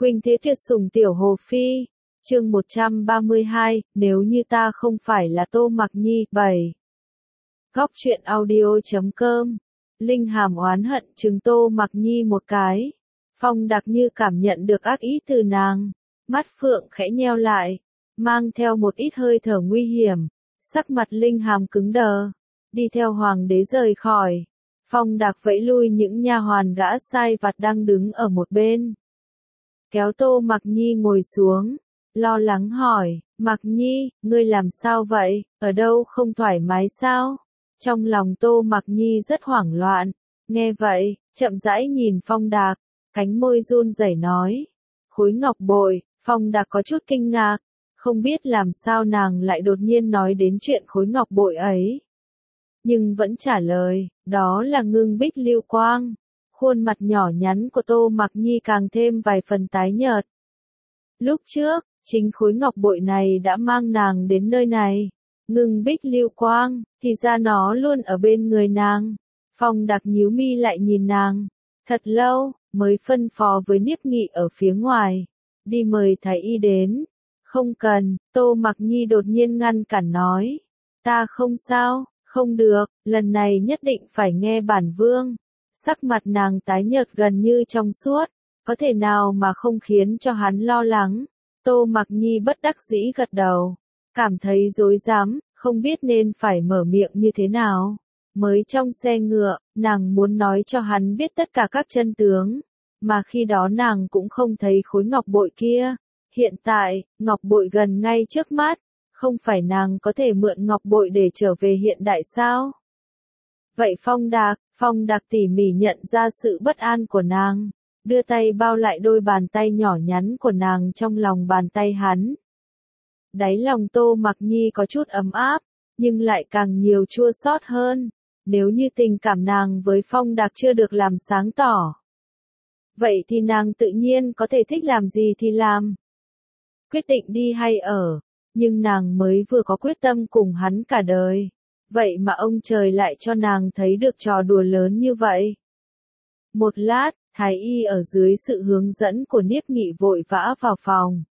Khuynh thế tuyệt sủng tiểu hồ phi. Chương 132, nếu như ta không phải là Tô Mặc Nhi. 7. Góc truyện audio.com. Linh hàm oán hận trừng Tô Mặc Nhi một cái. Phong Đạc như cảm nhận được ác ý từ nàng, mắt phượng khẽ nheo lại, mang theo một ít hơi thở nguy hiểm, sắc mặt Linh hàm cứng đờ, đi theo hoàng đế rời khỏi. Phong Đạc vẫy lui những nha hoàn gã sai vặt đang đứng ở một bên, kéo Tô Mặc Nhi ngồi xuống, lo lắng hỏi, Mặc Nhi, ngươi làm sao vậy, ở đâu không thoải mái sao? Trong lòng Tô Mặc Nhi rất hoảng loạn, nghe vậy, chậm rãi nhìn Phong Đạc, cánh môi run rẩy nói, khối ngọc bội. Phong Đạc có chút kinh ngạc, không biết làm sao nàng lại đột nhiên nói đến chuyện khối ngọc bội ấy. Nhưng vẫn trả lời, đó là ngưng bích lưu quang. Khuôn mặt nhỏ nhắn của Tô Mặc Nhi càng thêm vài phần tái nhợt. Lúc trước, chính khối ngọc bội này đã mang nàng đến nơi này. Ngưng bích lưu quang, thì ra nó luôn ở bên người nàng. Phong Đạc nhíu mi lại nhìn nàng, thật lâu, mới phân phó với Niếp Nghị ở phía ngoài, đi mời thái y đến. Không cần, Tô Mặc Nhi đột nhiên ngăn cản nói, ta không sao, không được, lần này nhất định phải nghe bản vương. Sắc mặt nàng tái nhợt gần như trong suốt, có thể nào mà không khiến cho hắn lo lắng. Tô Mặc Nhi bất đắc dĩ gật đầu, cảm thấy rối rắm, không biết nên phải mở miệng như thế nào. Mới trong xe ngựa, nàng muốn nói cho hắn biết tất cả các chân tướng, mà khi đó nàng cũng không thấy khối ngọc bội kia. Hiện tại, ngọc bội gần ngay trước mắt, không phải nàng có thể mượn ngọc bội để trở về hiện đại sao? Vậy Phong Đạc tỉ mỉ nhận ra sự bất an của nàng, đưa tay bao lại đôi bàn tay nhỏ nhắn của nàng trong lòng bàn tay hắn. Đáy lòng Tô Mặc Nhi có chút ấm áp, nhưng lại càng nhiều chua xót hơn, nếu như tình cảm nàng với Phong Đạc chưa được làm sáng tỏ. Vậy thì nàng tự nhiên có thể thích làm gì thì làm. Quyết định đi hay ở, nhưng nàng mới vừa có quyết tâm cùng hắn cả đời. Vậy mà ông trời lại cho nàng thấy được trò đùa lớn như vậy. Một lát, thái y ở dưới sự hướng dẫn của Niếp Nghị vội vã vào phòng.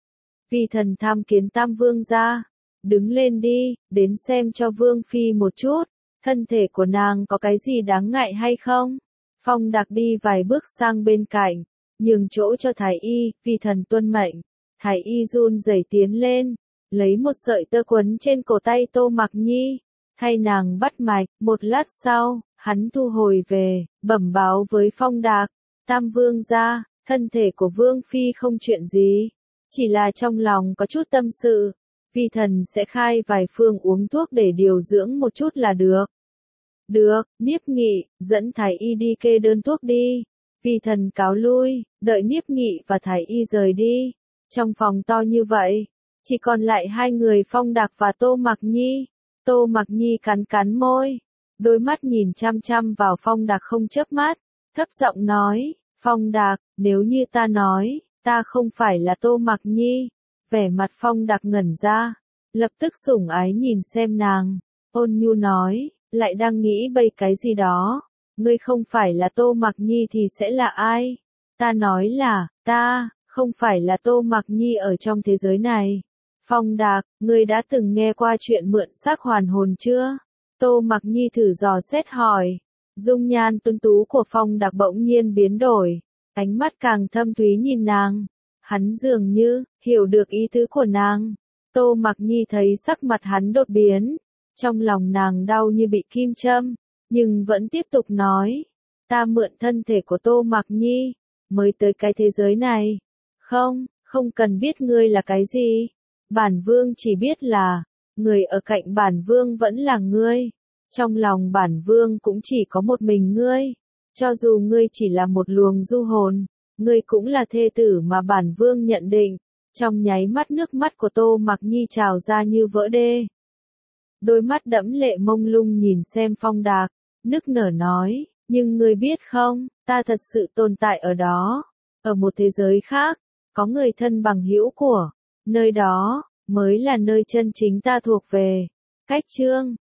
Vì thần tham kiến Tam Vương gia, đứng lên đi, đến xem cho Vương Phi một chút, thân thể của nàng có cái gì đáng ngại hay không? Phong Đạc đi vài bước sang bên cạnh, nhường chỗ cho thái y, vì thần tuân mệnh. Thái y run rẩy tiến lên, lấy một sợi tơ quấn trên cổ tay Tô Mặc Nhi, thay nàng bắt mạch. Một lát sau, hắn thu hồi về, bẩm báo với Phong Đạc, Tam Vương gia, thân thể của Vương Phi không chuyện gì, chỉ là trong lòng có chút tâm sự, vi thần sẽ khai vài phương uống thuốc để điều dưỡng một chút là được. Được, Niếp Nghị, dẫn thái y đi kê đơn thuốc đi. Vi thần cáo lui, đợi Niếp Nghị và thái y rời đi. Trong phòng to như vậy, chỉ còn lại hai người Phong Đạc và Tô Mặc Nhi. Tô Mặc Nhi cắn cắn môi, đôi mắt nhìn chăm chăm vào Phong Đạc không chớp mắt, thấp giọng nói, Phong Đạc, nếu như ta nói, ta không phải là Tô Mặc Nhi. Vẻ mặt Phong Đạc ngẩn ra, lập tức sủng ái nhìn xem nàng, ôn nhu nói, lại đang nghĩ bậy cái gì đó, ngươi không phải là Tô Mặc Nhi thì sẽ là ai? Ta nói là, ta không phải là Tô Mặc Nhi ở trong thế giới này. Phong Đạc, ngươi đã từng nghe qua chuyện mượn xác hoàn hồn chưa? Tô Mặc Nhi thử dò xét hỏi. Dung nhan tuấn tú của Phong Đạc bỗng nhiên biến đổi, ánh mắt càng thâm thúy nhìn nàng. Hắn dường như hiểu được ý tứ của nàng. Tô Mặc Nhi thấy sắc mặt hắn đột biến, trong lòng nàng đau như bị kim châm, nhưng vẫn tiếp tục nói, ta mượn thân thể của Tô Mặc Nhi, mới tới cái thế giới này. Không cần biết ngươi là cái gì. Bản vương chỉ biết là, người ở cạnh bản vương vẫn là ngươi. Trong lòng bản vương cũng chỉ có một mình ngươi. Cho dù ngươi chỉ là một luồng du hồn, ngươi cũng là thê tử mà bản vương nhận định. Trong nháy mắt nước mắt của Tô Mặc Nhi trào ra như vỡ đê. Đôi mắt đẫm lệ mông lung nhìn xem Phong Đạc, nức nở nói, nhưng ngươi biết không, ta thật sự tồn tại ở đó. Ở một thế giới khác, có người thân bằng hữu của, nơi đó mới là nơi chân chính ta thuộc về. Cách chương